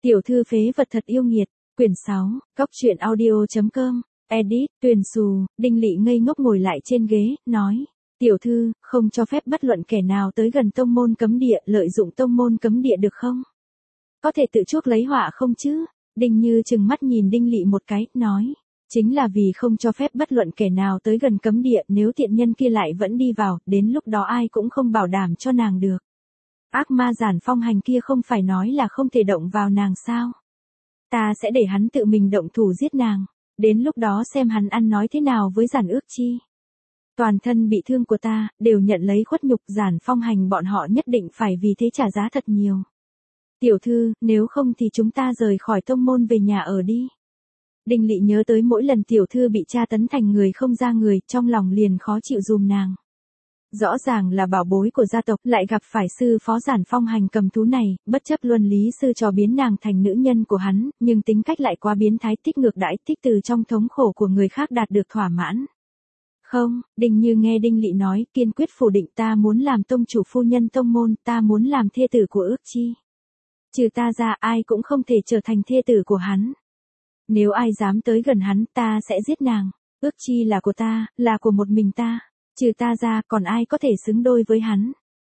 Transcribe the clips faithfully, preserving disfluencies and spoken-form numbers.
Tiểu thư phế vật thật yêu nghiệt, quyển sáu, góc truyện audio.com, edit, Tuyền Xù. Đinh Lị ngây ngốc ngồi lại trên ghế, nói, tiểu thư, không cho phép bất luận kẻ nào tới gần tông môn cấm địa, lợi dụng tông môn cấm địa được không? Có thể tự chuốc lấy họa không chứ? Đinh Như trừng mắt nhìn Đinh Lị một cái, nói, chính là vì không cho phép bất luận kẻ nào tới gần cấm địa, nếu tiện nhân kia lại vẫn đi vào, đến lúc đó ai cũng không bảo đảm cho nàng được. Ác ma Giản Phong Hành kia không phải nói là không thể động vào nàng sao? Ta sẽ để hắn tự mình động thủ giết nàng, đến lúc đó xem hắn ăn nói thế nào với Giản Ước Chi. Toàn thân bị thương của ta, đều nhận lấy khuất nhục, Giản Phong Hành bọn họ nhất định phải vì thế trả giá thật nhiều. Tiểu thư, nếu không thì chúng ta rời khỏi tông môn về nhà ở đi. Đinh Lị nhớ tới mỗi lần tiểu thư bị tra tấn thành người không ra người, trong lòng liền khó chịu dùm nàng. Rõ ràng là bảo bối của gia tộc, lại gặp phải sư phó Giản Phong Hành cầm thú này, bất chấp luân lý sư trò biến nàng thành nữ nhân của hắn, nhưng tính cách lại quá biến thái, thích ngược đãi, thích từ trong thống khổ của người khác đạt được thỏa mãn. Không, Đinh Như nghe Đinh Lị nói, kiên quyết phủ định, ta muốn làm tông chủ phu nhân tông môn, ta muốn làm thê tử của Ước Chi. Trừ ta ra ai cũng không thể trở thành thê tử của hắn. Nếu ai dám tới gần hắn, ta sẽ giết nàng. Ước Chi là của ta, là của một mình ta. Trừ ta ra, còn ai có thể xứng đôi với hắn.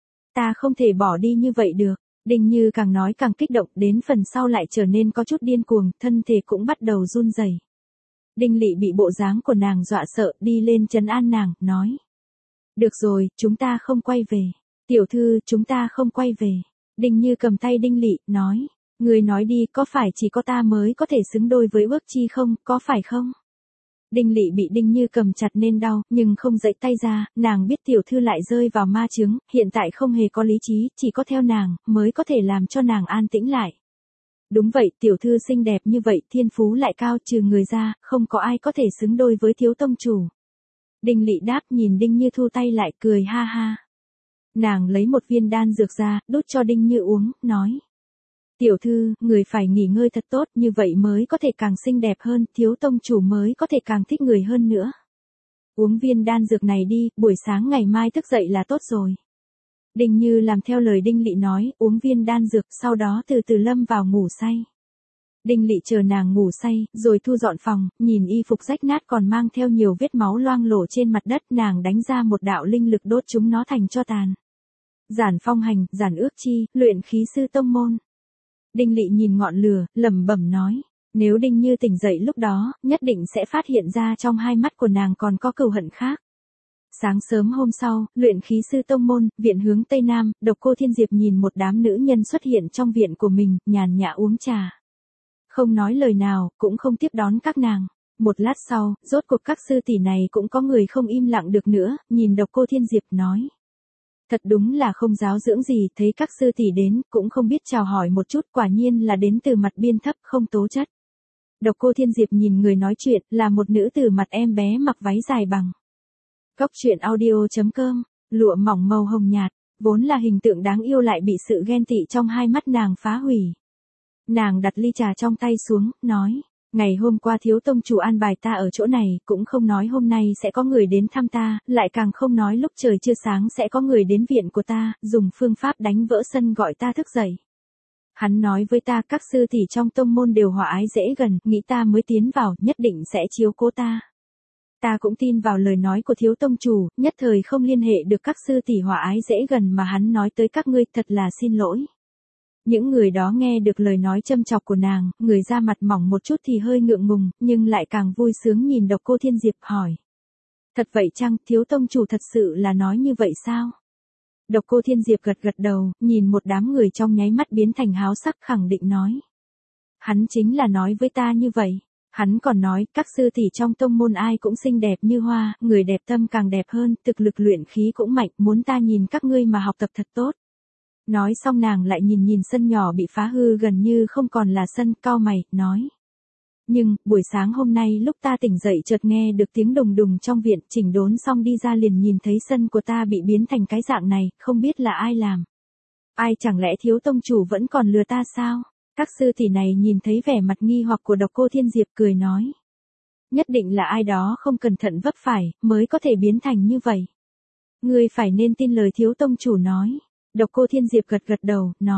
Ta không thể bỏ đi như vậy được. Đinh Như càng nói càng kích động, đến phần sau lại trở nên có chút điên cuồng, thân thể cũng bắt đầu run rẩy. Đinh Lị bị bộ dáng của nàng dọa sợ, đi lên trấn an nàng, nói. Được rồi, chúng ta không quay về. Tiểu thư, chúng ta không quay về. Đinh Như cầm tay Đinh Lị, nói. Người nói đi, có phải chỉ có ta mới có thể xứng đôi với Ước Chi không, có phải không? Đinh Lị bị Đinh Như cầm chặt nên đau, nhưng không giãy tay ra, nàng biết tiểu thư lại rơi vào ma chướng, hiện tại không hề có lý trí, chỉ có theo nàng, mới có thể làm cho nàng an tĩnh lại. Đúng vậy, tiểu thư xinh đẹp như vậy, thiên phú lại cao, trừ người ra, không có ai có thể xứng đôi với thiếu tông chủ. Đinh Lị đáp, nhìn Đinh Như thu tay lại, cười ha ha. Nàng lấy một viên đan dược ra, đút cho Đinh Như uống, nói. Tiểu thư, người phải nghỉ ngơi thật tốt, như vậy mới có thể càng xinh đẹp hơn, thiếu tông chủ mới có thể càng thích người hơn nữa. Uống viên đan dược này đi, buổi sáng ngày mai thức dậy là tốt rồi. Đinh Như làm theo lời Đinh Lị nói, uống viên đan dược, sau đó từ từ lâm vào ngủ say. Đinh Lị chờ nàng ngủ say, rồi thu dọn phòng, nhìn y phục rách nát còn mang theo nhiều vết máu loang lổ trên mặt đất, nàng đánh ra một đạo linh lực đốt chúng nó thành tro tàn. Giản Phong Hành, Giản Ước Chi, luyện khí sư tông môn. Đinh Lị nhìn ngọn lửa, lẩm bẩm nói, nếu Đinh Như tỉnh dậy lúc đó, nhất định sẽ phát hiện ra trong hai mắt của nàng còn có cừu hận khác. Sáng sớm hôm sau, luyện khí sư tông môn, viện hướng Tây Nam, Độc Cô Thiên Diệp nhìn một đám nữ nhân xuất hiện trong viện của mình, nhàn nhã uống trà. Không nói lời nào, cũng không tiếp đón các nàng. Một lát sau, rốt cuộc các sư tỷ này cũng có người không im lặng được nữa, nhìn Độc Cô Thiên Diệp nói. Thật đúng là không giáo dưỡng gì, thấy các sư tỷ đến, cũng không biết chào hỏi một chút, quả nhiên là đến từ mặt biên thấp, không tố chất. Độc Cô Thiên Diệp nhìn người nói chuyện, là một nữ từ mặt em bé mặc váy dài bằng. Góc truyện audio.com, lụa mỏng màu hồng nhạt, vốn là hình tượng đáng yêu lại bị sự ghen tị trong hai mắt nàng phá hủy. Nàng đặt ly trà trong tay xuống, nói. Ngày hôm qua thiếu tông chủ an bài ta ở chỗ này, cũng không nói hôm nay sẽ có người đến thăm ta, lại càng không nói lúc trời chưa sáng sẽ có người đến viện của ta, dùng phương pháp đánh vỡ sân gọi ta thức dậy. Hắn nói với ta các sư tỷ trong tông môn đều hòa ái dễ gần, nghĩ ta mới tiến vào, nhất định sẽ chiếu cố ta. Ta cũng tin vào lời nói của thiếu tông chủ, nhất thời không liên hệ được các sư tỷ hòa ái dễ gần mà hắn nói tới các ngươi, thật là xin lỗi. Những người đó nghe được lời nói châm chọc của nàng, người da mặt mỏng một chút thì hơi ngượng ngùng, nhưng lại càng vui sướng nhìn Độc Cô Thiên Diệp hỏi. Thật vậy chăng, thiếu tông chủ thật sự là nói như vậy sao? Độc Cô Thiên Diệp gật gật đầu, nhìn một đám người trong nháy mắt biến thành háo sắc khẳng định nói. Hắn chính là nói với ta như vậy. Hắn còn nói, các sư tỷ trong tông môn ai cũng xinh đẹp như hoa, người đẹp tâm càng đẹp hơn, thực lực luyện khí cũng mạnh, muốn ta nhìn các ngươi mà học tập thật tốt. Nói xong nàng lại nhìn nhìn sân nhỏ bị phá hư gần như không còn là sân, cau mày, nói. Nhưng, buổi sáng hôm nay lúc ta tỉnh dậy chợt nghe được tiếng đùng đùng trong viện, chỉnh đốn xong đi ra liền nhìn thấy sân của ta bị biến thành cái dạng này, không biết là ai làm. Ai chẳng lẽ thiếu tông chủ vẫn còn lừa ta sao? Các sư tỷ này nhìn thấy vẻ mặt nghi hoặc của Độc Cô Thiên Diệp cười nói. Nhất định là ai đó không cẩn thận vấp phải, mới có thể biến thành như vậy. Ngươi phải nên tin lời thiếu tông chủ nói. Độc Cô Thiên Diệp gật gật đầu, nói.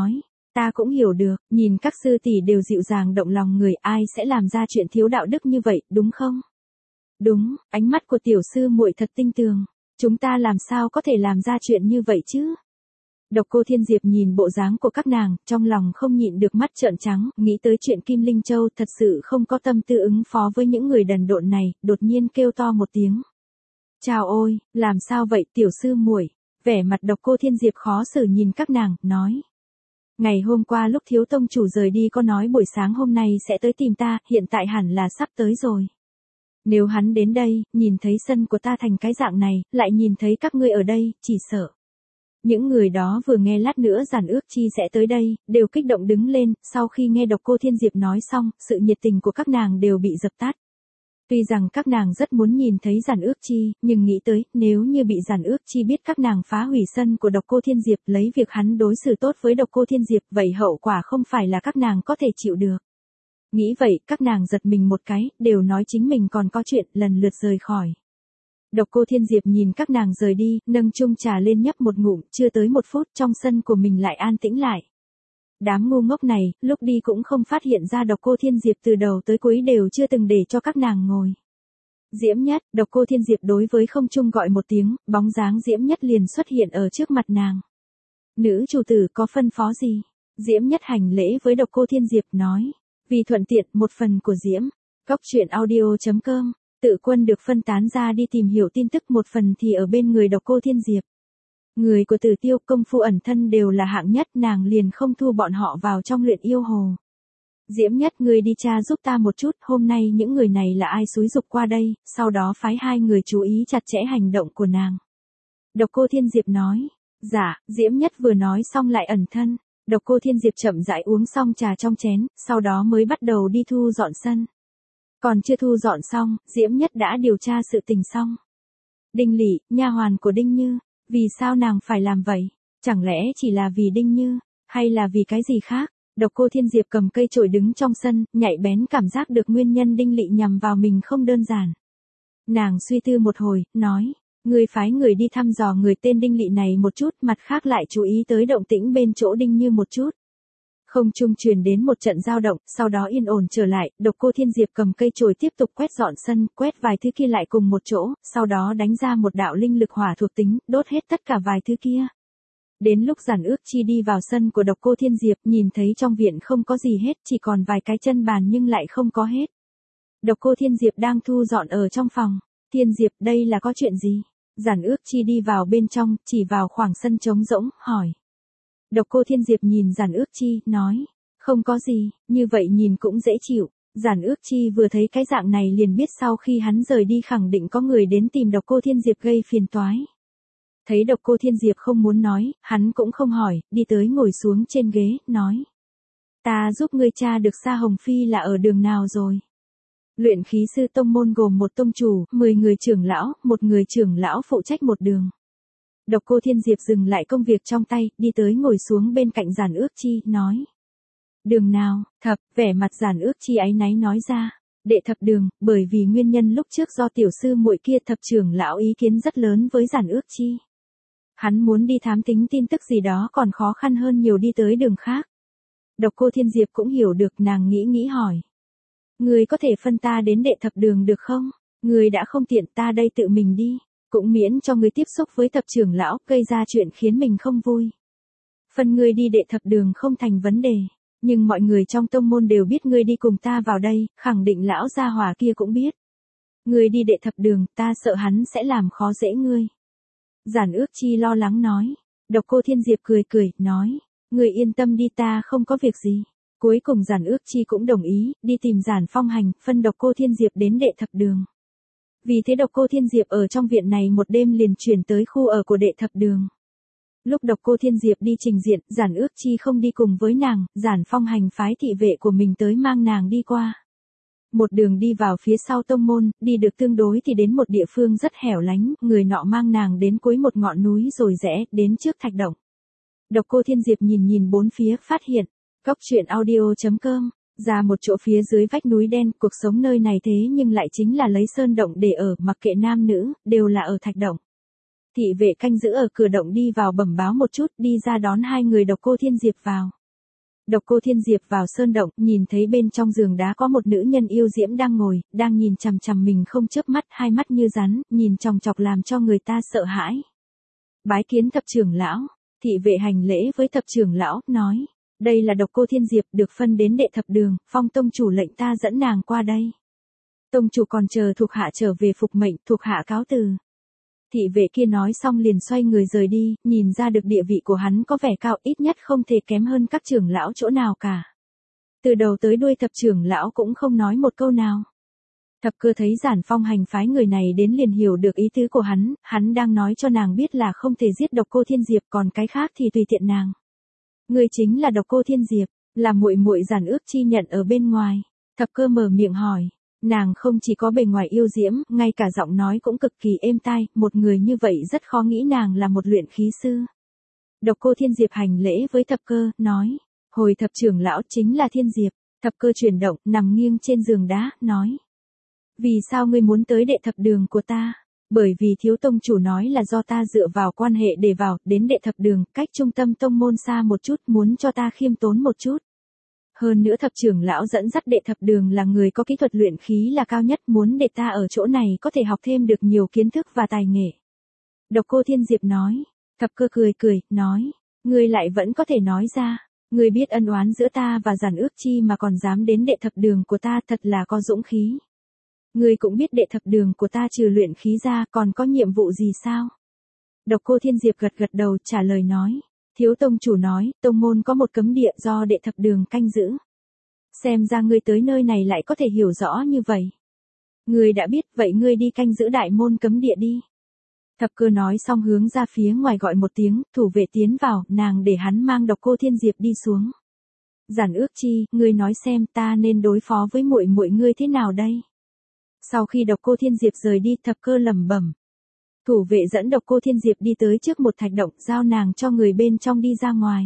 Ta cũng hiểu được, nhìn các sư tỷ đều dịu dàng động lòng người, ai sẽ làm ra chuyện thiếu đạo đức như vậy, đúng không? Đúng, ánh mắt của tiểu sư muội thật tinh tường. Chúng ta làm sao có thể làm ra chuyện như vậy chứ? Độc Cô Thiên Diệp nhìn bộ dáng của các nàng, trong lòng không nhịn được mắt trợn trắng, nghĩ tới chuyện Kim Linh Châu thật sự không có tâm tư ứng phó với những người đần độn này, đột nhiên kêu to một tiếng. Chào ôi, làm sao vậy tiểu sư muội? Vẻ mặt Độc Cô Thiên Diệp khó xử nhìn các nàng, nói. Ngày hôm qua lúc thiếu tông chủ rời đi có nói buổi sáng hôm nay sẽ tới tìm ta, hiện tại hẳn là sắp tới rồi. Nếu hắn đến đây, nhìn thấy sân của ta thành cái dạng này, lại nhìn thấy các ngươi ở đây, chỉ sợ. Những người đó vừa nghe lát nữa Giản Ước Chi sẽ tới đây, đều kích động đứng lên, sau khi nghe Độc Cô Thiên Diệp nói xong, sự nhiệt tình của các nàng đều bị dập tắt. Tuy rằng các nàng rất muốn nhìn thấy Giản Ước Chi, nhưng nghĩ tới, nếu như bị Giản Ước Chi biết các nàng phá hủy sân của Độc Cô Thiên Diệp lấy việc hắn đối xử tốt với Độc Cô Thiên Diệp, vậy hậu quả không phải là các nàng có thể chịu được. Nghĩ vậy, các nàng giật mình một cái, đều nói chính mình còn có chuyện, lần lượt rời khỏi. Độc Cô Thiên Diệp nhìn các nàng rời đi, nâng chung trà lên nhấp một ngụm, chưa tới một phút trong sân của mình lại an tĩnh lại. Đám ngu ngốc này, lúc đi cũng không phát hiện ra Độc Cô Thiên Diệp từ đầu tới cuối đều chưa từng để cho các nàng ngồi. Diễm Nhất, Độc Cô Thiên Diệp đối với không trung gọi một tiếng, bóng dáng Diễm Nhất liền xuất hiện ở trước mặt nàng. Nữ chủ tử có phân phó gì? Diễm Nhất hành lễ với Độc Cô Thiên Diệp nói. Vì thuận tiện, một phần của Diễm. Cóc truyện audio chấm com. Tự quân được phân tán ra đi tìm hiểu tin tức, một phần thì ở bên người Độc Cô Thiên Diệp. Người của Tử Tiêu công phu ẩn thân đều là hạng nhất, nàng liền không thu bọn họ vào trong luyện yêu hồ. Diễm Nhất, người đi tra giúp ta một chút, hôm nay những người này là ai xúi dục qua đây, sau đó phái hai người chú ý chặt chẽ hành động của nàng. Độc Cô Thiên Diệp nói. Dạ, Diễm Nhất vừa nói xong lại ẩn thân. Độc Cô Thiên Diệp chậm rãi uống xong trà trong chén, sau đó mới bắt đầu đi thu dọn sân. Còn chưa thu dọn xong, Diễm Nhất đã điều tra sự tình xong. Đinh Lỵ, nha hoàn của Đinh Như, vì sao nàng phải làm vậy? Chẳng lẽ chỉ là vì Đinh Như, hay là vì cái gì khác? Độc Cô Thiên Diệp cầm cây chổi đứng trong sân, nhạy bén cảm giác được nguyên nhân Đinh Lỵ nhằm vào mình không đơn giản. Nàng suy tư một hồi, nói, người phái người đi thăm dò người tên Đinh Lỵ này một chút, mặt khác lại chú ý tới động tĩnh bên chỗ Đinh Như một chút. Không trung truyền đến một trận dao động, sau đó yên ổn trở lại, Độc Cô Thiên Diệp cầm cây chổi tiếp tục quét dọn sân, quét vài thứ kia lại cùng một chỗ, sau đó đánh ra một đạo linh lực hỏa thuộc tính, đốt hết tất cả vài thứ kia. Đến lúc Giản Ước Chi đi vào sân của Độc Cô Thiên Diệp, nhìn thấy trong viện không có gì hết, chỉ còn vài cái chân bàn nhưng lại không có hết. Độc Cô Thiên Diệp đang thu dọn ở trong phòng. Thiên Diệp, đây là có chuyện gì? Giản Ước Chi đi vào bên trong, chỉ vào khoảng sân trống rỗng, hỏi. Độc Cô Thiên Diệp nhìn Giản Ước Chi, nói, không có gì, như vậy nhìn cũng dễ chịu. Giản Ước Chi vừa thấy cái dạng này liền biết sau khi hắn rời đi khẳng định có người đến tìm Độc Cô Thiên Diệp gây phiền toái. Thấy Độc Cô Thiên Diệp không muốn nói, hắn cũng không hỏi, đi tới ngồi xuống trên ghế, nói. Ta giúp ngươi tra được Sa Hồng Phi là ở đường nào rồi. Luyện khí sư tông môn gồm một tông chủ, mười người trưởng lão, một người trưởng lão phụ trách một đường. Độc Cô Thiên Diệp dừng lại công việc trong tay, đi tới ngồi xuống bên cạnh Giản Ước Chi, nói. Đường nào, thập, vẻ mặt Giản Ước Chi áy náy nói ra. Đệ thập đường, bởi vì nguyên nhân lúc trước do tiểu sư muội kia thập trưởng lão ý kiến rất lớn với Giản Ước Chi. Hắn muốn đi thám tính tin tức gì đó còn khó khăn hơn nhiều đi tới đường khác. Độc Cô Thiên Diệp cũng hiểu được, nàng nghĩ nghĩ hỏi. Người có thể phân ta đến đệ thập đường được không? Người đã không tiện, ta đây tự mình đi. Cũng miễn cho người tiếp xúc với thập trưởng lão, gây ra chuyện khiến mình không vui. Phân ngươi đi đệ thập đường không thành vấn đề. Nhưng mọi người trong tông môn đều biết ngươi đi cùng ta vào đây, khẳng định lão gia hỏa kia cũng biết. Ngươi đi đệ thập đường, ta sợ hắn sẽ làm khó dễ ngươi. Giản Ước Chi lo lắng nói. Độc Cô Thiên Diệp cười cười, nói. Ngươi yên tâm đi, ta không có việc gì. Cuối cùng Giản Ước Chi cũng đồng ý, đi tìm Giản Phong Hành, phân Độc Cô Thiên Diệp đến đệ thập đường. Vì thế Độc Cô Thiên Diệp ở trong viện này một đêm liền chuyển tới khu ở của đệ thập đường. Lúc Độc Cô Thiên Diệp đi trình diện, Giản Ước Chi không đi cùng với nàng, Giản Phong Hành phái thị vệ của mình tới mang nàng đi qua. Một đường đi vào phía sau tông môn, đi được tương đối thì đến một địa phương rất hẻo lánh, người nọ mang nàng đến cuối một ngọn núi rồi rẽ, đến trước thạch động. Độc Cô Thiên Diệp nhìn nhìn bốn phía, phát hiện, cóc truyện audio chấm com, ra một chỗ phía dưới vách núi đen, cuộc sống nơi này thế nhưng lại chính là lấy sơn động để ở, mặc kệ nam nữ, đều là ở thạch động. Thị vệ canh giữ ở cửa động đi vào bẩm báo một chút, đi ra đón hai người Độc Cô Thiên Diệp vào. Độc Cô Thiên Diệp vào sơn động, nhìn thấy bên trong giường đá có một nữ nhân yêu diễm đang ngồi, đang nhìn chằm chằm mình không chớp mắt, hai mắt như rắn, nhìn chòng chọc làm cho người ta sợ hãi. Bái kiến thập trưởng lão, thị vệ hành lễ với thập trưởng lão, nói, đây là Độc Cô Thiên Diệp được phân đến đệ thập đường, Phong tông chủ lệnh ta dẫn nàng qua đây. Tông chủ còn chờ thuộc hạ trở về phục mệnh, thuộc hạ cáo từ. Thị vệ kia nói xong liền xoay người rời đi, nhìn ra được địa vị của hắn có vẻ cao, ít nhất không thể kém hơn các trưởng lão chỗ nào cả. Từ đầu tới đuôi thập trưởng lão cũng không nói một câu nào. Thập Cơ thấy Giản Phong hành phái người này đến liền hiểu được ý tứ của hắn, hắn đang nói cho nàng biết là không thể giết Độc Cô Thiên Diệp, còn cái khác thì tùy tiện nàng. Người chính là Độc Cô Thiên Diệp, là muội muội Giản Ước Chi nhận ở bên ngoài. Thập Cơ mở miệng hỏi. Nàng không chỉ có bề ngoài yêu diễm, ngay cả giọng nói cũng cực kỳ êm tai, một người như vậy rất khó nghĩ nàng là một luyện khí sư. Độc Cô Thiên Diệp hành lễ với Thập Cơ, nói, hồi thập trưởng lão chính là Thiên Diệp. Thập Cơ chuyển động, nằm nghiêng trên giường đá, nói, vì sao ngươi muốn tới đệ thập đường của ta? Bởi vì thiếu tông chủ nói là do ta dựa vào quan hệ để vào, đến đệ thập đường, cách trung tâm tông môn xa một chút, muốn cho ta khiêm tốn một chút. Hơn nữa thập trưởng lão dẫn dắt đệ thập đường là người có kỹ thuật luyện khí là cao nhất, muốn để ta ở chỗ này có thể học thêm được nhiều kiến thức và tài nghệ. Độc Cô Thiên Diệp nói. Thập Cơ cười cười, nói, ngươi lại vẫn có thể nói ra, ngươi biết ân oán giữa ta và Giản Ước Chi mà còn dám đến đệ thập đường của ta, thật là có dũng khí. Ngươi cũng biết đệ thập đường của ta trừ luyện khí ra còn có nhiệm vụ gì sao? Độc Cô Thiên Diệp gật gật đầu trả lời nói. Thiếu tông chủ nói, tông môn có một cấm địa do đệ thập đường canh giữ. Xem ra ngươi tới nơi này lại có thể hiểu rõ như vậy. Ngươi đã biết, vậy ngươi đi canh giữ đại môn cấm địa đi. Thập Cơ nói xong hướng ra phía ngoài gọi một tiếng, thủ vệ tiến vào, nàng để hắn mang Độc Cô Thiên Diệp đi xuống. Giản Ước Chi, ngươi nói xem ta nên đối phó với muội muội ngươi thế nào đây? Sau khi Độc Cô Thiên Diệp rời đi, Thập Cơ lẩm bẩm. Thủ vệ dẫn Độc Cô Thiên Diệp đi tới trước một thạch động, giao nàng cho người bên trong đi ra ngoài.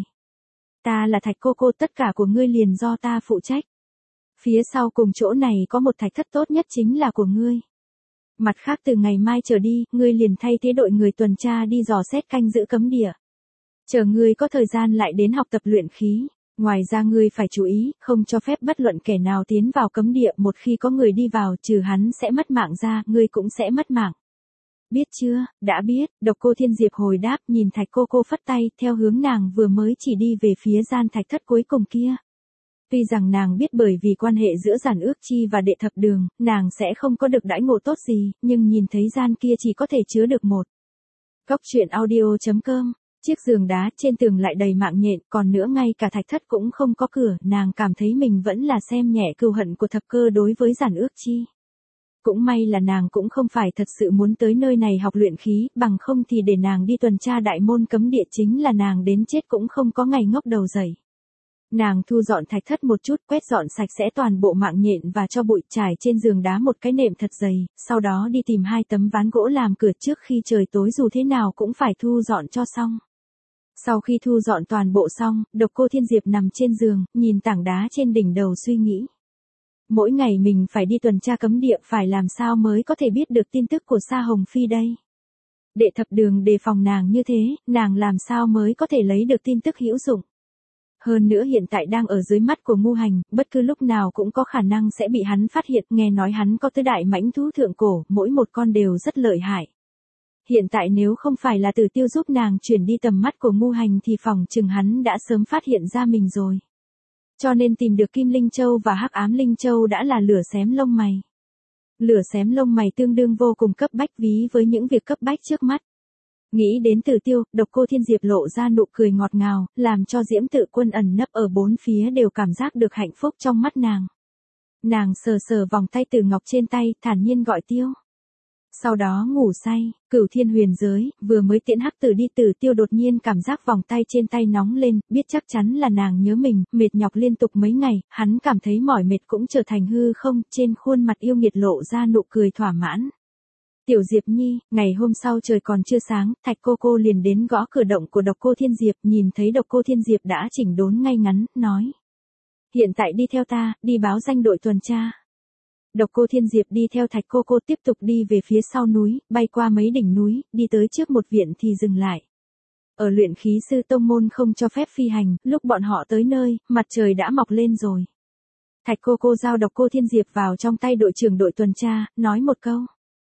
Ta là Thạch Cô Cô, tất cả của ngươi liền do ta phụ trách. Phía sau cùng chỗ này có một thạch thất tốt nhất chính là của ngươi. Mặt khác từ ngày mai trở đi, ngươi liền thay thế đội người tuần tra đi dò xét canh giữ cấm địa. Chờ ngươi có thời gian lại đến học tập luyện khí. Ngoài ra ngươi phải chú ý, không cho phép bất luận kẻ nào tiến vào cấm địa, một khi có người đi vào trừ hắn sẽ mất mạng ra, ngươi cũng sẽ mất mạng. Biết chưa? Đã biết. Độc Cô Thiên Diệp hồi đáp, nhìn Thạch Cô Cô phất tay, theo hướng nàng vừa mới chỉ đi về phía gian thạch thất cuối cùng kia. Tuy rằng nàng biết bởi vì quan hệ giữa Giản Ước Chi và đệ thập đường, nàng sẽ không có được đãi ngộ tốt gì, nhưng nhìn thấy gian kia chỉ có thể chứa được một. Góc truyện audio chấm com. Chiếc giường đá trên tường lại đầy mạng nhện, còn nữa ngay cả thạch thất cũng không có cửa, nàng cảm thấy mình vẫn là xem nhẹ cừu hận của Thập Cơ đối với Giản Ước Chi. Cũng may là nàng cũng không phải thật sự muốn tới nơi này học luyện khí, bằng không thì để nàng đi tuần tra đại môn cấm địa chính là nàng đến chết cũng không có ngày ngóc đầu dậy. Nàng thu dọn thạch thất một chút, quét dọn sạch sẽ toàn bộ mạng nhện và cho bụi, trải trên giường đá một cái nệm thật dày, sau đó đi tìm hai tấm ván gỗ làm cửa, trước khi trời tối dù thế nào cũng phải thu dọn cho xong. Sau khi thu dọn toàn bộ xong, Độc Cô Thiên Diệp nằm trên giường, nhìn tảng đá trên đỉnh đầu suy nghĩ. Mỗi ngày mình phải đi tuần tra cấm địa, phải làm sao mới có thể biết được tin tức của Sa Hồng Phi đây? Đệ thập đường đề phòng nàng như thế, nàng làm sao mới có thể lấy được tin tức hữu dụng? Hơn nữa hiện tại đang ở dưới mắt của Ngu Hành, bất cứ lúc nào cũng có khả năng sẽ bị hắn phát hiện, nghe nói hắn có tứ đại mãnh thú thượng cổ, mỗi một con đều rất lợi hại. Hiện tại nếu không phải là Tử Tiêu giúp nàng chuyển đi tầm mắt của Ngu Hành thì phòng chừng hắn đã sớm phát hiện ra mình rồi. Cho nên tìm được Kim Linh Châu và Hắc Ám Linh Châu đã là lửa xém lông mày. Lửa xém lông mày tương đương vô cùng cấp bách ví với những việc cấp bách trước mắt. Nghĩ đến Tử Tiêu, Độc Cô Thiên Diệp lộ ra nụ cười ngọt ngào, làm cho Diễm Tự Quân ẩn nấp ở bốn phía đều cảm giác được hạnh phúc trong mắt nàng. Nàng sờ sờ vòng tay Tử Ngọc trên tay, thản nhiên gọi Tiêu. Sau đó ngủ say, Cửu Thiên Huyền Giới, vừa mới tiễn Hắc Tử đi, Tử Tiêu đột nhiên cảm giác vòng tay trên tay nóng lên, biết chắc chắn là nàng nhớ mình, mệt nhọc liên tục mấy ngày, hắn cảm thấy mỏi mệt cũng trở thành hư không, trên khuôn mặt yêu nghiệt lộ ra nụ cười thỏa mãn. Tiểu Diệp Nhi, ngày hôm sau trời còn chưa sáng, Thạch Cô Cô liền đến gõ cửa động của Độc Cô Thiên Diệp, nhìn thấy Độc Cô Thiên Diệp đã chỉnh đốn ngay ngắn, nói. Hiện tại đi theo ta, đi báo danh đội tuần tra. Độc Cô Thiên Diệp đi theo Thạch Cô Cô tiếp tục đi về phía sau núi, bay qua mấy đỉnh núi, đi tới trước một viện thì dừng lại. Ở luyện khí sư tông môn không cho phép phi hành, lúc bọn họ tới nơi, mặt trời đã mọc lên rồi. Thạch cô cô giao Độc Cô Thiên Diệp vào trong tay đội trưởng đội tuần tra, nói một câu.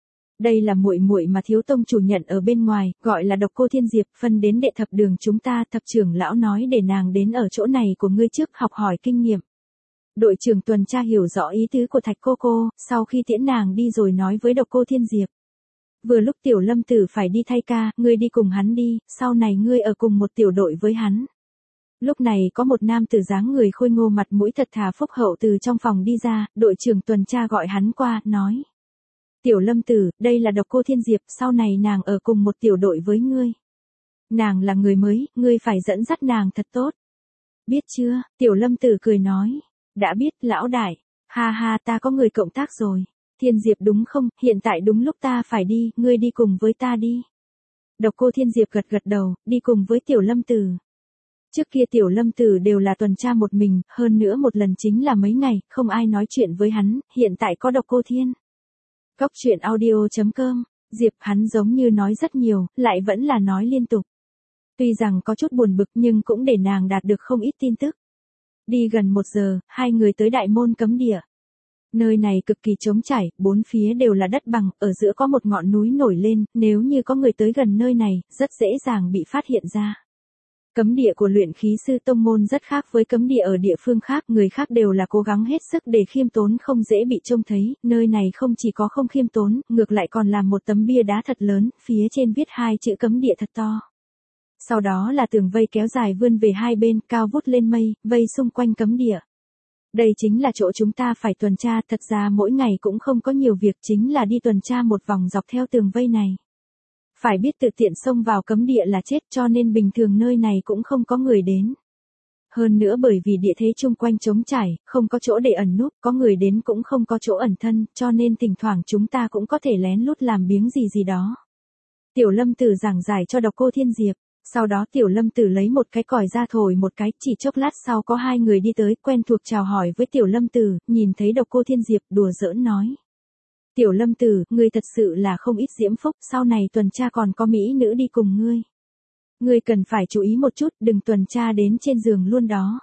Đây là muội muội mà thiếu tông chủ nhận ở bên ngoài, gọi là Độc Cô Thiên Diệp, phân đến đệ thập đường chúng ta, thập trưởng lão nói để nàng đến ở chỗ này của ngươi trước học hỏi kinh nghiệm. Đội trưởng tuần tra hiểu rõ ý tứ của Thạch cô cô, sau khi tiễn nàng đi rồi nói với Độc Cô Thiên Diệp. Vừa lúc Tiểu Lâm Tử phải đi thay ca, ngươi đi cùng hắn đi, sau này ngươi ở cùng một tiểu đội với hắn. Lúc này có một nam tử dáng người khôi ngô mặt mũi thật thà phúc hậu từ trong phòng đi ra, đội trưởng tuần tra gọi hắn qua, nói. Tiểu Lâm Tử, đây là Độc Cô Thiên Diệp, sau này nàng ở cùng một tiểu đội với ngươi. Nàng là người mới, ngươi phải dẫn dắt nàng thật tốt. Biết chưa, Tiểu Lâm Tử cười nói. Đã biết, lão đại, ha ha ta có người cộng tác rồi. Thiên Diệp đúng không, hiện tại đúng lúc ta phải đi, ngươi đi cùng với ta đi. Độc Cô Thiên Diệp gật gật đầu, đi cùng với Tiểu Lâm Tử. Trước kia Tiểu Lâm Tử đều là tuần tra một mình, hơn nữa một lần chính là mấy ngày, không ai nói chuyện với hắn, hiện tại có Độc Cô Thiên. Góc truyện audio chấm com, Diệp hắn giống như nói rất nhiều, lại vẫn là nói liên tục. Tuy rằng có chút buồn bực nhưng cũng để nàng đạt được không ít tin tức. Đi gần một giờ, hai người tới đại môn cấm địa. Nơi này cực kỳ trống trải, bốn phía đều là đất bằng, ở giữa có một ngọn núi nổi lên, nếu như có người tới gần nơi này, rất dễ dàng bị phát hiện ra. Cấm địa của luyện khí sư tông môn rất khác với cấm địa ở địa phương khác, người khác đều là cố gắng hết sức để khiêm tốn không dễ bị trông thấy, nơi này không chỉ có không khiêm tốn, ngược lại còn là một tấm bia đá thật lớn, phía trên viết hai chữ cấm địa thật to. Sau đó là tường vây kéo dài vươn về hai bên, cao vút lên mây, vây xung quanh cấm địa. Đây chính là chỗ chúng ta phải tuần tra, thật ra mỗi ngày cũng không có nhiều việc, chính là đi tuần tra một vòng dọc theo tường vây này. Phải biết tự tiện xông vào cấm địa là chết, cho nên bình thường nơi này cũng không có người đến. Hơn nữa bởi vì địa thế chung quanh trống trải, không có chỗ để ẩn núp, có người đến cũng không có chỗ ẩn thân, cho nên thỉnh thoảng chúng ta cũng có thể lén lút làm biếng gì gì đó. Tiểu Lâm Tử giảng giải cho Độc Cô Thiên Diệp, sau đó Tiểu Lâm Tử lấy một cái còi ra thổi một cái, chỉ chốc lát sau có hai người đi tới, quen thuộc chào hỏi với Tiểu Lâm Tử, nhìn thấy Độc Cô Thiên Diệp đùa giỡn nói. Tiểu Lâm Tử, ngươi thật sự là không ít diễm phúc, sau này tuần tra còn có mỹ nữ đi cùng ngươi. Ngươi cần phải chú ý một chút, đừng tuần tra đến trên giường luôn đó.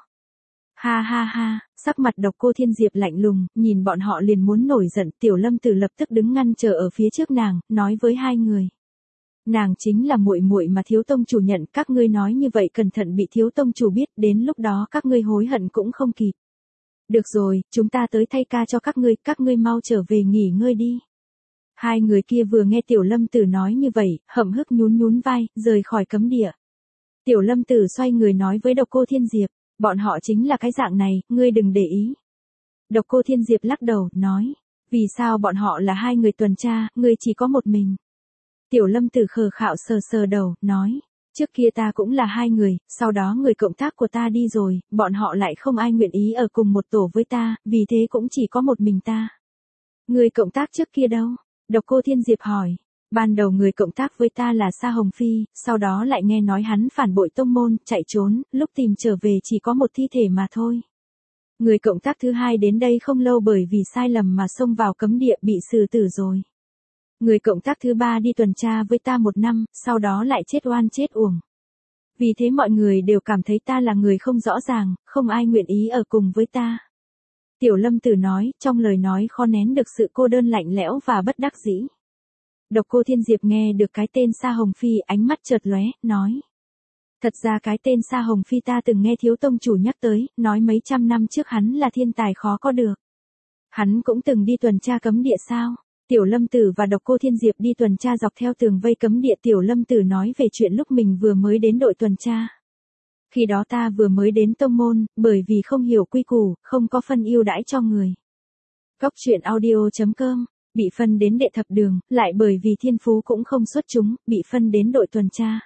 Ha ha ha, sắc mặt Độc Cô Thiên Diệp lạnh lùng, nhìn bọn họ liền muốn nổi giận, Tiểu Lâm Tử lập tức đứng ngăn chờ ở phía trước nàng, nói với hai người. Nàng chính là muội muội mà thiếu tông chủ nhận, các ngươi nói như vậy cẩn thận bị thiếu tông chủ biết, đến lúc đó các ngươi hối hận cũng không kịp. Được rồi, chúng ta tới thay ca cho các ngươi, các ngươi mau trở về nghỉ ngơi đi. Hai người kia vừa nghe Tiểu Lâm Tử nói như vậy, hậm hực nhún nhún vai, rời khỏi cấm địa. Tiểu Lâm Tử xoay người nói với Độc Cô Thiên Diệp, bọn họ chính là cái dạng này, ngươi đừng để ý. Độc Cô Thiên Diệp lắc đầu, nói, vì sao bọn họ là hai người tuần tra, ngươi chỉ có một mình. Tiểu Lâm Tử khờ khạo sờ sờ đầu, nói, trước kia ta cũng là hai người, sau đó người cộng tác của ta đi rồi, bọn họ lại không ai nguyện ý ở cùng một tổ với ta, vì thế cũng chỉ có một mình ta. Người cộng tác trước kia đâu? Độc Cô Thiên Diệp hỏi. Ban đầu người cộng tác với ta là Sa Hồng Phi, sau đó lại nghe nói hắn phản bội tông môn, chạy trốn, lúc tìm trở về chỉ có một thi thể mà thôi. Người cộng tác thứ hai đến đây không lâu bởi vì sai lầm mà xông vào cấm địa bị xử tử rồi. Người cộng tác thứ ba đi tuần tra với ta một năm, sau đó lại chết oan chết uổng. Vì thế mọi người đều cảm thấy ta là người không rõ ràng, không ai nguyện ý ở cùng với ta. Tiểu Lâm Tử nói, trong lời nói khó nén được sự cô đơn lạnh lẽo và bất đắc dĩ. Độc Cô Thiên Diệp nghe được cái tên Sa Hồng Phi, ánh mắt chợt lóe, nói. Thật ra cái tên Sa Hồng Phi ta từng nghe thiếu tông chủ nhắc tới, nói mấy trăm năm trước hắn là thiên tài khó có được. Hắn cũng từng đi tuần tra cấm địa sao? Tiểu Lâm Tử và Độc Cô Thiên Diệp đi tuần tra dọc theo tường vây cấm địa. Tiểu Lâm Tử nói về chuyện lúc mình vừa mới đến đội tuần tra. Khi đó ta vừa mới đến tông môn, bởi vì không hiểu quy củ, không có phân ưu đãi cho người. Góc truyện audio chấm com, bị phân đến đệ thập đường, lại bởi vì thiên phú cũng không xuất chúng, bị phân đến đội tuần tra.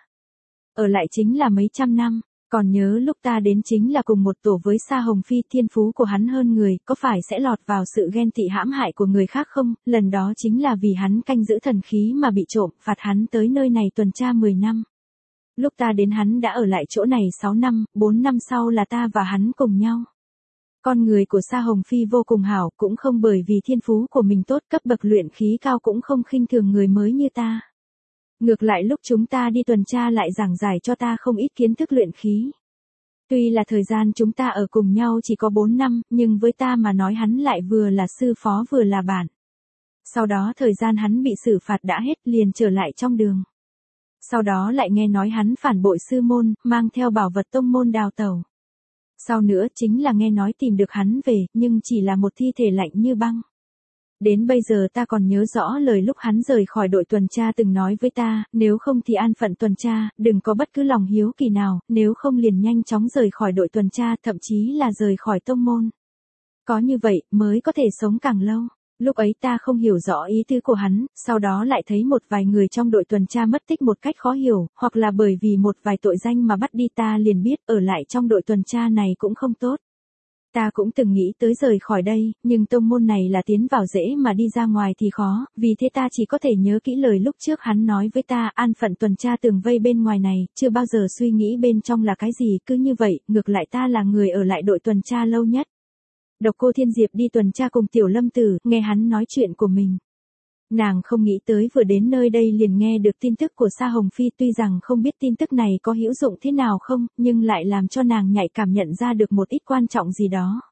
Ở lại chính là mấy trăm năm, còn nhớ lúc ta đến chính là cùng một tổ với Sa Hồng Phi, thiên phú của hắn hơn người, có phải sẽ lọt vào sự ghen tị hãm hại của người khác không? Lần đó chính là vì hắn canh giữ thần khí mà bị trộm, phạt hắn tới nơi này tuần tra mười năm. Lúc ta đến hắn đã ở lại chỗ này sáu năm, bốn năm sau là ta và hắn cùng nhau. Con người của Sa Hồng Phi vô cùng hảo, cũng không bởi vì thiên phú của mình tốt, cấp bậc luyện khí cao cũng không khinh thường người mới như ta. Ngược lại lúc chúng ta đi tuần tra lại giảng giải cho ta không ít kiến thức luyện khí. Tuy là thời gian chúng ta ở cùng nhau chỉ có bốn năm, nhưng với ta mà nói hắn lại vừa là sư phó vừa là bạn. Sau đó thời gian hắn bị xử phạt đã hết liền trở lại trong đường. Sau đó lại nghe nói hắn phản bội sư môn, mang theo bảo vật tông môn đào tẩu. Sau nữa chính là nghe nói tìm được hắn về, nhưng chỉ là một thi thể lạnh như băng. Đến bây giờ ta còn nhớ rõ lời lúc hắn rời khỏi đội tuần tra từng nói với ta, nếu không thì an phận tuần tra, đừng có bất cứ lòng hiếu kỳ nào, nếu không liền nhanh chóng rời khỏi đội tuần tra, thậm chí là rời khỏi tông môn. Có như vậy, mới có thể sống càng lâu. Lúc ấy ta không hiểu rõ ý tứ của hắn, sau đó lại thấy một vài người trong đội tuần tra mất tích một cách khó hiểu, hoặc là bởi vì một vài tội danh mà bắt đi ta liền biết ở lại trong đội tuần tra này cũng không tốt. Ta cũng từng nghĩ tới rời khỏi đây, nhưng tông môn này là tiến vào dễ mà đi ra ngoài thì khó, vì thế ta chỉ có thể nhớ kỹ lời lúc trước hắn nói với ta, an phận tuần tra tường vây bên ngoài này, chưa bao giờ suy nghĩ bên trong là cái gì, cứ như vậy, ngược lại ta là người ở lại đội tuần tra lâu nhất. Độc Cô Thiên Diệp đi tuần tra cùng Tiểu Lâm Tử, nghe hắn nói chuyện của mình. Nàng không nghĩ tới vừa đến nơi đây liền nghe được tin tức của Sa Hồng Phi, tuy rằng không biết tin tức này có hữu dụng thế nào không, nhưng lại làm cho nàng nhạy cảm nhận ra được một ít quan trọng gì đó.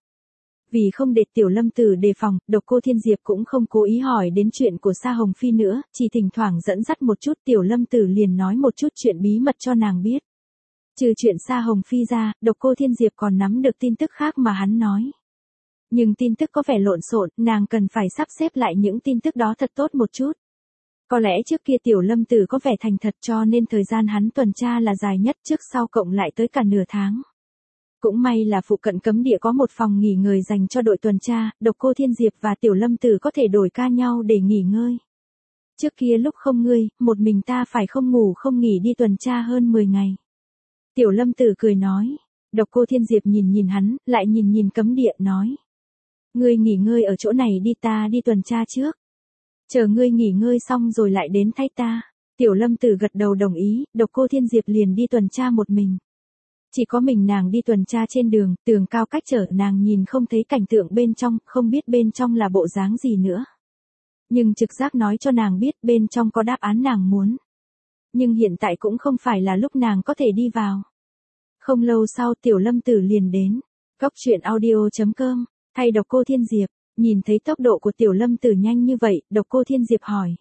Vì không để Tiểu Lâm Tử đề phòng, Độc Cô Thiên Diệp cũng không cố ý hỏi đến chuyện của Sa Hồng Phi nữa, chỉ thỉnh thoảng dẫn dắt một chút, Tiểu Lâm Tử liền nói một chút chuyện bí mật cho nàng biết. Trừ chuyện Sa Hồng Phi ra, Độc Cô Thiên Diệp còn nắm được tin tức khác mà hắn nói. Nhưng tin tức có vẻ lộn xộn, nàng cần phải sắp xếp lại những tin tức đó thật tốt một chút. Có lẽ trước kia Tiểu Lâm Tử có vẻ thành thật cho nên thời gian hắn tuần tra là dài nhất, trước sau cộng lại tới cả nửa tháng. Cũng may là phụ cận cấm địa có một phòng nghỉ ngơi dành cho đội tuần tra, Độc Cô Thiên Diệp và Tiểu Lâm Tử có thể đổi ca nhau để nghỉ ngơi. Trước kia lúc không ngươi, một mình ta phải không ngủ không nghỉ đi tuần tra hơn mười ngày. Tiểu Lâm Tử cười nói. Độc Cô Thiên Diệp nhìn nhìn hắn, lại nhìn nhìn cấm địa nói. Ngươi nghỉ ngơi ở chỗ này đi, ta đi tuần tra trước. Chờ ngươi nghỉ ngơi xong rồi lại đến thay ta. Tiểu Lâm Tử gật đầu đồng ý, Độc Cô Thiên Diệp liền đi tuần tra một mình. Chỉ có mình nàng đi tuần tra trên đường, tường cao cách trở, nàng nhìn không thấy cảnh tượng bên trong, không biết bên trong là bộ dáng gì nữa. Nhưng trực giác nói cho nàng biết bên trong có đáp án nàng muốn. Nhưng hiện tại cũng không phải là lúc nàng có thể đi vào. Không lâu sau Tiểu Lâm Tử liền đến. Góc truyện audio chấm com, thay Độc Cô Thiên Diệp, nhìn thấy tốc độ của Tiểu Lâm Tử nhanh như vậy, Độc Cô Thiên Diệp hỏi.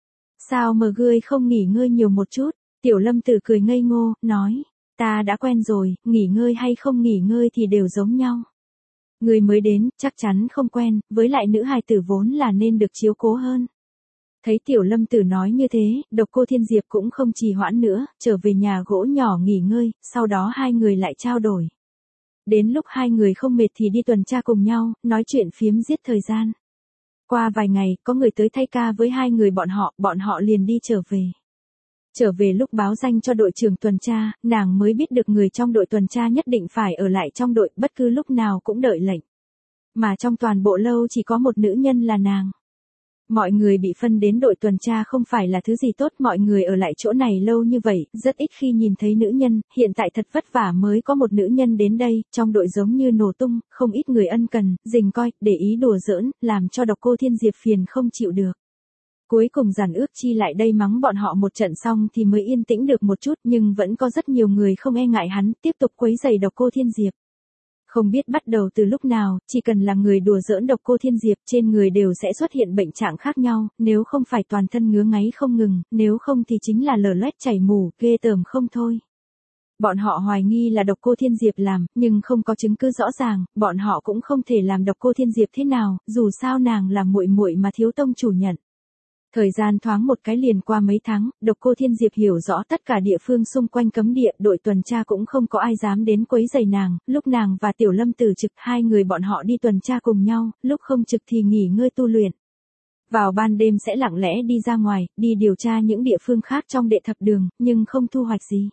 Sao mà ngươi không nghỉ ngơi nhiều một chút? Tiểu Lâm Tử cười ngây ngô, nói. Ta đã quen rồi, nghỉ ngơi hay không nghỉ ngơi thì đều giống nhau. Ngươi mới đến, chắc chắn không quen, với lại nữ hài tử vốn là nên được chiếu cố hơn. Thấy Tiểu Lâm Tử nói như thế, Độc Cô Thiên Diệp cũng không trì hoãn nữa, trở về nhà gỗ nhỏ nghỉ ngơi, sau đó hai người lại trao đổi. Đến lúc hai người không mệt thì đi tuần tra cùng nhau, nói chuyện phiếm giết thời gian. Qua vài ngày, có người tới thay ca với hai người bọn họ, bọn họ liền đi trở về. Trở về lúc báo danh cho đội trưởng tuần tra, nàng mới biết được người trong đội tuần tra nhất định phải ở lại trong đội, bất cứ lúc nào cũng đợi lệnh. Mà trong toàn bộ lâu chỉ có một nữ nhân là nàng. Mọi người bị phân đến đội tuần tra không phải là thứ gì tốt, mọi người ở lại chỗ này lâu như vậy, rất ít khi nhìn thấy nữ nhân, hiện tại thật vất vả mới có một nữ nhân đến đây, trong đội giống như nổ tung, không ít người ân cần, rình coi, để ý đùa giỡn, làm cho Độc Cô Thiên Diệp phiền không chịu được. Cuối cùng giản ước chi lại đây mắng bọn họ một trận xong thì mới yên tĩnh được một chút, nhưng vẫn có rất nhiều người không e ngại hắn, tiếp tục quấy rầy Độc Cô Thiên Diệp. Không biết bắt đầu từ lúc nào, chỉ cần là người đùa giỡn Độc Cô Thiên Diệp trên người đều sẽ xuất hiện bệnh trạng khác nhau, nếu không phải toàn thân ngứa ngáy không ngừng, nếu không thì chính là lở loét chảy mủ, ghê tởm không thôi. Bọn họ hoài nghi là Độc Cô Thiên Diệp làm, nhưng không có chứng cứ rõ ràng, bọn họ cũng không thể làm Độc Cô Thiên Diệp thế nào, dù sao nàng là muội muội mà thiếu tông chủ nhận. Thời gian thoáng một cái liền qua mấy tháng, Độc Cô Thiên Diệp hiểu rõ tất cả địa phương xung quanh cấm địa, đội tuần tra cũng không có ai dám đến quấy rầy nàng, lúc nàng và Tiểu Lâm Tử trực, hai người bọn họ đi tuần tra cùng nhau, lúc không trực thì nghỉ ngơi tu luyện. Vào ban đêm sẽ lặng lẽ đi ra ngoài, đi điều tra những địa phương khác trong đệ thập đường, nhưng không thu hoạch gì.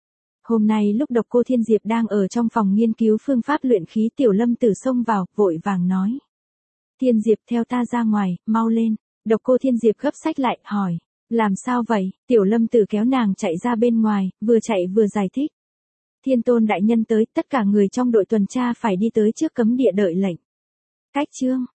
Hôm nay lúc Độc Cô Thiên Diệp đang ở trong phòng nghiên cứu phương pháp luyện khí, Tiểu Lâm Tử xông vào, vội vàng nói. Thiên Diệp theo ta ra ngoài, mau lên. Độc Cô Thiên Diệp gấp sách lại, hỏi. Làm sao vậy? Tiểu Lâm Tử kéo nàng chạy ra bên ngoài, vừa chạy vừa giải thích. Thiên Tôn đại nhân tới, tất cả người trong đội tuần tra phải đi tới trước cấm địa đợi lệnh. Cách chương.